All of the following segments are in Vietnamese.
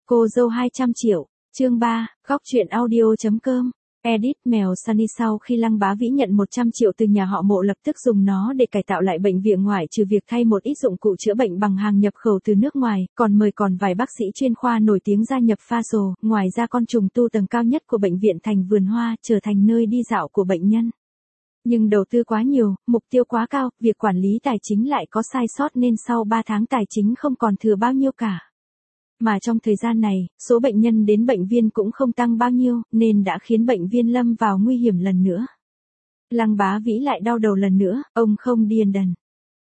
Cô dâu 200 triệu, chương 3, góc truyện audio.com. Edit mèo Sunny sau khi Lăng Bá Vĩ nhận 100 triệu từ nhà họ Mộ lập tức dùng nó để cải tạo lại bệnh viện ngoại trừ việc thay một ít dụng cụ chữa bệnh bằng hàng nhập khẩu từ nước ngoài, còn mời vài bác sĩ chuyên khoa nổi tiếng gia nhập pha sổ, ngoài ra con trùng tu tầng cao nhất của bệnh viện thành vườn hoa, trở thành nơi đi dạo của bệnh nhân. Nhưng đầu tư quá nhiều, mục tiêu quá cao, việc quản lý tài chính lại có sai sót nên sau 3 tháng tài chính không còn thừa bao nhiêu cả. Mà trong thời gian này, số bệnh nhân đến bệnh viện cũng không tăng bao nhiêu, nên đã khiến bệnh viện lâm vào nguy hiểm lần nữa. Lăng Bá Vĩ lại đau đầu lần nữa, ông không điên đần.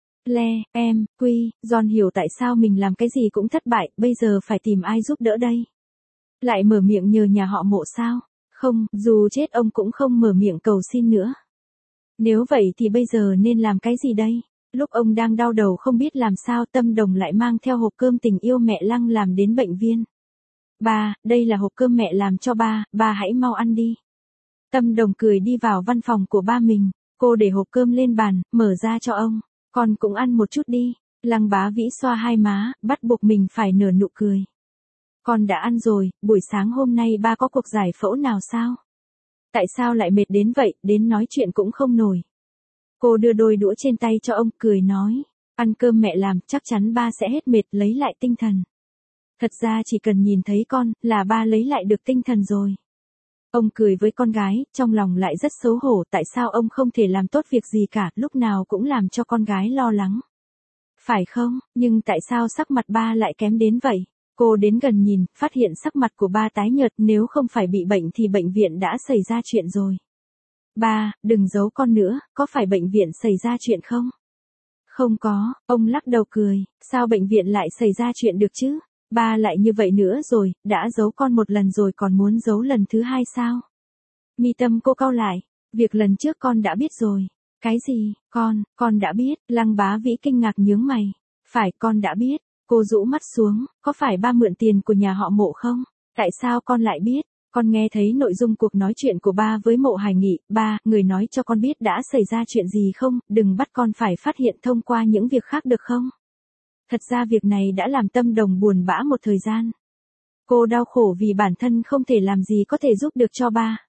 John hiểu tại sao mình làm cái gì cũng thất bại, bây giờ phải tìm ai giúp đỡ đây. Lại mở miệng nhờ nhà họ Mộ sao? Không, dù chết ông cũng không mở miệng cầu xin nữa. Nếu vậy thì bây giờ nên làm cái gì đây? Lúc ông đang đau đầu không biết làm sao, Tâm Đồng lại mang theo hộp cơm tình yêu mẹ Lăng làm đến bệnh viện. Ba, đây là hộp cơm mẹ làm cho ba hãy mau ăn đi. Tâm Đồng cười đi vào văn phòng của ba mình, cô để hộp cơm lên bàn, mở ra cho ông. Con cũng ăn một chút đi. Lăng Bá Vĩ xoa hai má, bắt buộc mình phải nở nụ cười. Con đã ăn rồi, buổi sáng hôm nay ba có cuộc giải phẫu nào sao? Tại sao lại mệt đến vậy, đến nói chuyện cũng không nổi. Cô đưa đôi đũa trên tay cho ông, cười nói, ăn cơm mẹ làm, chắc chắn ba sẽ hết mệt, lấy lại tinh thần. Thật ra chỉ cần nhìn thấy con, là ba lấy lại được tinh thần rồi. Ông cười với con gái, trong lòng lại rất xấu hổ, tại sao ông không thể làm tốt việc gì cả, lúc nào cũng làm cho con gái lo lắng. Phải không, nhưng tại sao sắc mặt ba lại kém đến vậy? Cô đến gần nhìn, phát hiện sắc mặt của ba tái nhợt, nếu không phải bị bệnh thì bệnh viện đã xảy ra chuyện rồi. Ba, đừng giấu con nữa, có phải bệnh viện xảy ra chuyện không? Không có, ông lắc đầu cười, sao bệnh viện lại xảy ra chuyện được chứ? Ba lại như vậy nữa rồi, đã giấu con một lần rồi còn muốn giấu lần thứ hai sao? Mi tâm cô cau lại, việc lần trước con đã biết rồi. Cái gì, con đã biết, Lăng Bá Vĩ kinh ngạc nhướng mày. Phải, con đã biết. Cô rũ mắt xuống, có phải ba mượn tiền của nhà họ Mộ không? Tại sao con lại biết? Con nghe thấy nội dung cuộc nói chuyện của ba với Mộ Hải Nghị, ba, người nói cho con biết đã xảy ra chuyện gì không, đừng bắt con phải phát hiện thông qua những việc khác được không? Thật ra việc này đã làm Tâm Đồng buồn bã một thời gian. Cô đau khổ vì bản thân không thể làm gì có thể giúp được cho ba.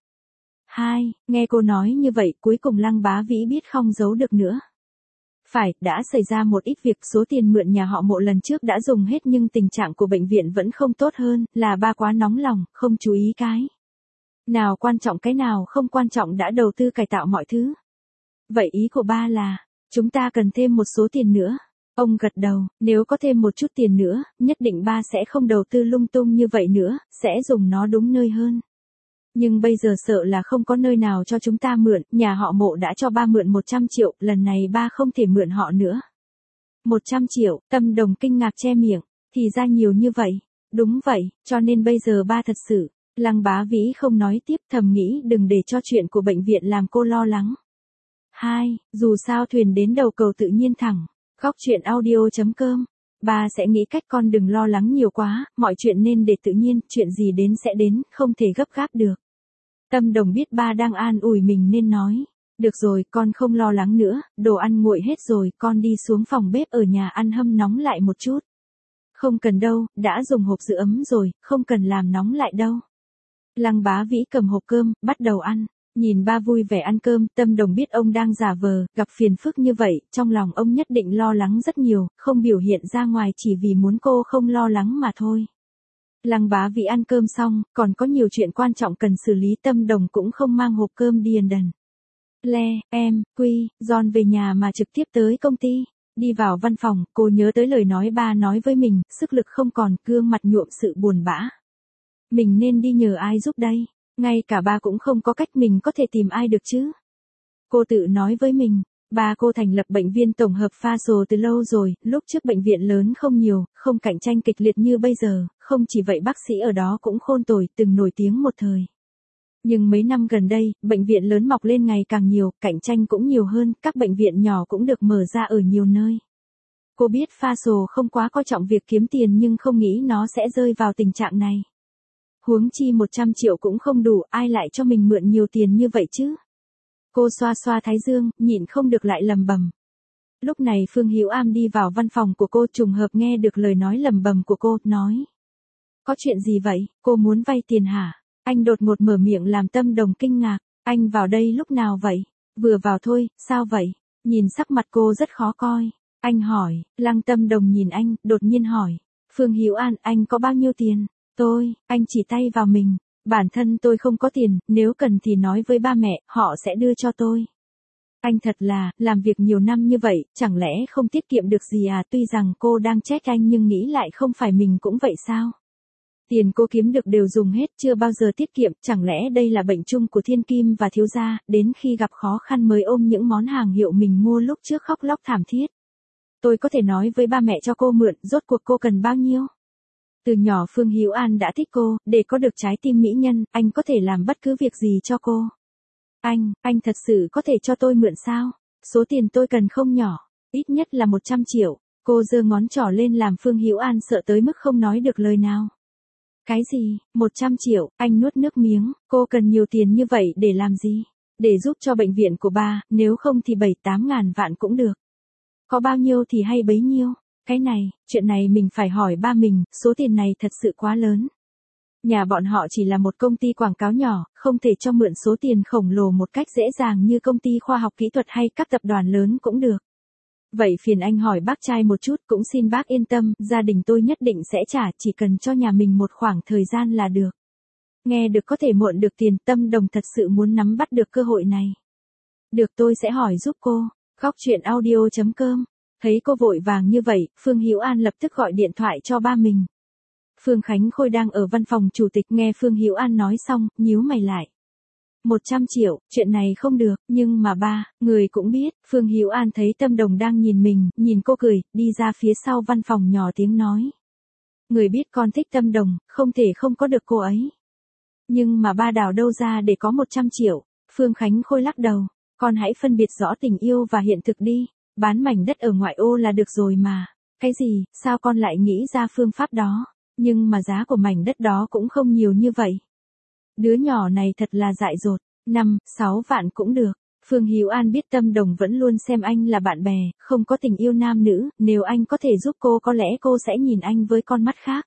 Nghe cô nói như vậy, cuối cùng Lăng Bá Vĩ biết không giấu được nữa. Phải, đã xảy ra một ít việc, số tiền mượn nhà họ Mộ lần trước đã dùng hết nhưng tình trạng của bệnh viện vẫn không tốt hơn, là ba quá nóng lòng, không chú ý cái nào quan trọng cái nào không quan trọng đã đầu tư cải tạo mọi thứ. Vậy ý của ba là, chúng ta cần thêm một số tiền nữa. Ông gật đầu, nếu có thêm một chút tiền nữa, nhất định ba sẽ không đầu tư lung tung như vậy nữa, sẽ dùng nó đúng nơi hơn. Nhưng bây giờ sợ là không có nơi nào cho chúng ta mượn, nhà họ Mộ đã cho ba mượn 100 triệu, lần này ba không thể mượn họ nữa. 100 triệu, Tâm Đồng kinh ngạc che miệng, thì ra nhiều như vậy. Đúng vậy, cho nên bây giờ ba thật sự. Lăng Bá Vĩ không nói tiếp, thầm nghĩ đừng để cho chuyện của bệnh viện làm cô lo lắng. Dù sao thuyền đến đầu cầu tự nhiên thẳng. Góc truyện audio.com. Ba sẽ nghĩ cách, con đừng lo lắng nhiều quá, mọi chuyện nên để tự nhiên, chuyện gì đến sẽ đến, không thể gấp gáp được. Tâm Đồng biết ba đang an ủi mình nên nói, được rồi, con không lo lắng nữa, đồ ăn nguội hết rồi, con đi xuống phòng bếp ở nhà ăn hâm nóng lại một chút. Không cần đâu, đã dùng hộp giữ ấm rồi, không cần làm nóng lại đâu. Lăng Bá Vĩ cầm hộp cơm, bắt đầu ăn. Nhìn ba vui vẻ ăn cơm, Tâm Đồng biết ông đang giả vờ, gặp phiền phức như vậy, trong lòng ông nhất định lo lắng rất nhiều, không biểu hiện ra ngoài chỉ vì muốn cô không lo lắng mà thôi. Lăng Bá Vĩ ăn cơm xong, còn có nhiều chuyện quan trọng cần xử lý, Tâm Đồng cũng không mang hộp cơm điền đần. John về nhà mà trực tiếp tới công ty. Đi vào văn phòng, cô nhớ tới lời nói ba nói với mình, sức lực không còn, gương mặt nhuộm sự buồn bã. Mình nên đi nhờ ai giúp đây? Ngay cả ba cũng không có cách, mình có thể tìm ai được chứ? Cô tự nói với mình, ba cô thành lập bệnh viện tổng hợp pha sồ từ lâu rồi, lúc trước bệnh viện lớn không nhiều, không cạnh tranh kịch liệt như bây giờ, không chỉ vậy bác sĩ ở đó cũng khôn tồi, từng nổi tiếng một thời. Nhưng mấy năm gần đây, bệnh viện lớn mọc lên ngày càng nhiều, cạnh tranh cũng nhiều hơn, các bệnh viện nhỏ cũng được mở ra ở nhiều nơi. Cô biết pha sồ không quá coi trọng việc kiếm tiền nhưng không nghĩ nó sẽ rơi vào tình trạng này. Huống chi 100 triệu cũng không đủ, ai lại cho mình mượn nhiều tiền như vậy chứ? Cô xoa xoa thái dương, nhịn không được lại lầm bầm. Lúc này Phương Hữu Am đi vào văn phòng của cô, trùng hợp nghe được lời nói lầm bầm của cô, nói. Có chuyện gì vậy, cô muốn vay tiền hả? Anh đột ngột mở miệng làm Tâm Đồng kinh ngạc. Anh vào đây lúc nào vậy? Vừa vào thôi, sao vậy? Nhìn sắc mặt cô rất khó coi. Anh hỏi, Lăng Tâm Đồng nhìn anh, đột nhiên hỏi. Phương Hữu An, anh có bao nhiêu tiền? Anh chỉ tay vào mình. Bản thân tôi không có tiền, nếu cần thì nói với ba mẹ, họ sẽ đưa cho tôi. Anh thật là, làm việc nhiều năm như vậy, chẳng lẽ không tiết kiệm được gì à? Tuy rằng cô đang trách anh nhưng nghĩ lại không phải mình cũng vậy sao? Tiền cô kiếm được đều dùng hết, chưa bao giờ tiết kiệm, chẳng lẽ đây là bệnh chung của thiên kim và thiếu gia, đến khi gặp khó khăn mới ôm những món hàng hiệu mình mua lúc trước khóc lóc thảm thiết. Tôi có thể nói với ba mẹ cho cô mượn, rốt cuộc cô cần bao nhiêu? Từ nhỏ Phương Hữu An đã thích cô, để có được trái tim mỹ nhân, anh có thể làm bất cứ việc gì cho cô. Anh thật sự có thể cho tôi mượn sao? Số tiền tôi cần không nhỏ, ít nhất là 100 triệu. Cô giơ ngón trỏ lên làm Phương Hữu An sợ tới mức không nói được lời nào. Cái gì, 100 triệu, anh nuốt nước miếng, cô cần nhiều tiền như vậy để làm gì? Để giúp cho bệnh viện của ba, nếu không thì 7-8 ngàn vạn cũng được. Có bao nhiêu thì hay bấy nhiêu. Cái này, chuyện này mình phải hỏi ba mình, số tiền này thật sự quá lớn. Nhà bọn họ chỉ là một công ty quảng cáo nhỏ, không thể cho mượn số tiền khổng lồ một cách dễ dàng như công ty khoa học kỹ thuật hay các tập đoàn lớn cũng được. Vậy phiền anh hỏi bác trai một chút, cũng xin bác yên tâm, gia đình tôi nhất định sẽ trả, chỉ cần cho nhà mình một khoảng thời gian là được. Nghe được có thể mượn được tiền, Tâm Đồng thật sự muốn nắm bắt được cơ hội này. Được, tôi sẽ hỏi giúp cô. Góc truyện audio.com. Thấy cô vội vàng như vậy, Phương Hữu An lập tức gọi điện thoại cho ba mình. Phương Khánh Khôi đang ở văn phòng chủ tịch, nghe Phương Hữu An nói xong, nhíu mày lại. 100 triệu, chuyện này không được, nhưng mà ba, người cũng biết. Phương Hữu An thấy Tâm Đồng đang nhìn mình, nhìn cô cười, đi ra phía sau văn phòng nhỏ tiếng nói. Người biết con thích Tâm Đồng, không thể không có được cô ấy. Nhưng mà ba đào đâu ra để có 100 triệu, Phương Khánh Khôi lắc đầu. Con hãy phân biệt rõ tình yêu và hiện thực đi, bán mảnh đất ở ngoại ô là được rồi mà. Cái gì, sao con lại nghĩ ra phương pháp đó? Nhưng mà giá của mảnh đất đó cũng không nhiều như vậy. Đứa nhỏ này thật là dại dột, 5-6 vạn cũng được. Phương Hữu An biết Tâm Đồng vẫn luôn xem anh là bạn bè, không có tình yêu nam nữ, nếu anh có thể giúp cô có lẽ cô sẽ nhìn anh với con mắt khác.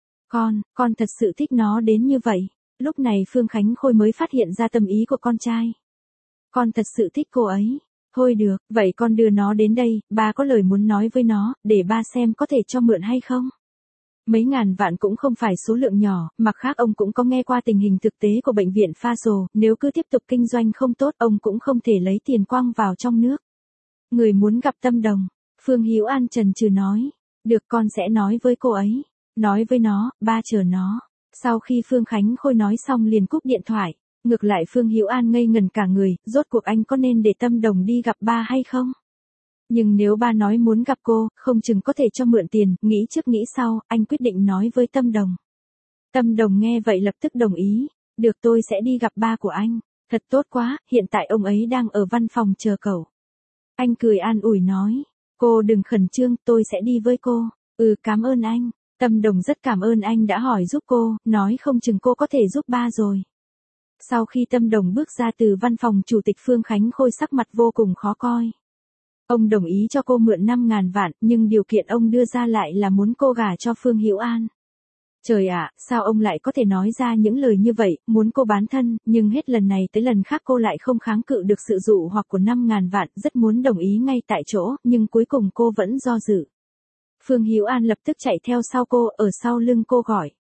Con thật sự thích nó đến như vậy. Lúc này Phương Khánh Khôi mới phát hiện ra tâm ý của con trai. Con thật sự thích cô ấy. Thôi được, vậy con đưa nó đến đây, ba có lời muốn nói với nó, để ba xem có thể cho mượn hay không. Mấy ngàn vạn cũng không phải số lượng nhỏ, mặt khác ông cũng có nghe qua tình hình thực tế của bệnh viện Pha Sồ, nếu cứ tiếp tục kinh doanh không tốt, ông cũng không thể lấy tiền quăng vào trong nước. Người muốn gặp Tâm Đồng, Phương Hữu An chần chừ nói, được con sẽ nói với cô ấy, nói với nó, ba chờ nó. Sau khi Phương Khánh Khôi nói xong liền cúp điện thoại, ngược lại Phương Hữu An ngây ngần cả người, rốt cuộc anh có nên để Tâm Đồng đi gặp ba hay không? Nhưng nếu ba nói muốn gặp cô, không chừng có thể cho mượn tiền, nghĩ trước nghĩ sau, anh quyết định nói với Tâm Đồng. Tâm Đồng nghe vậy lập tức đồng ý, được tôi sẽ đi gặp ba của anh, thật tốt quá, hiện tại ông ấy đang ở văn phòng chờ cậu. Anh cười an ủi nói, cô đừng khẩn trương, tôi sẽ đi với cô, cảm ơn anh. Tâm Đồng rất cảm ơn anh đã hỏi giúp cô, nói không chừng cô có thể giúp ba rồi. Sau khi Tâm Đồng bước ra từ văn phòng chủ tịch, Phương Khánh Khôi sắc mặt vô cùng khó coi. Ông đồng ý cho cô mượn 5.000 vạn, nhưng điều kiện ông đưa ra lại là muốn cô gả cho Phương Hữu An. Trời ạ, sao ông lại có thể nói ra những lời như vậy, muốn cô bán thân, nhưng hết lần này tới lần khác cô lại không kháng cự được sự dụ hoặc của 5.000 vạn, rất muốn đồng ý ngay tại chỗ, nhưng cuối cùng cô vẫn do dự. Phương Hữu An lập tức chạy theo sau cô, ở sau lưng cô gọi.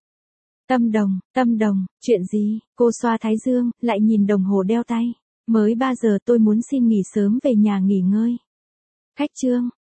Tâm Đồng, chuyện gì? Cô xoa thái dương, lại nhìn đồng hồ đeo tay. Mới 3 giờ, tôi muốn xin nghỉ sớm về nhà nghỉ ngơi. Khách trương,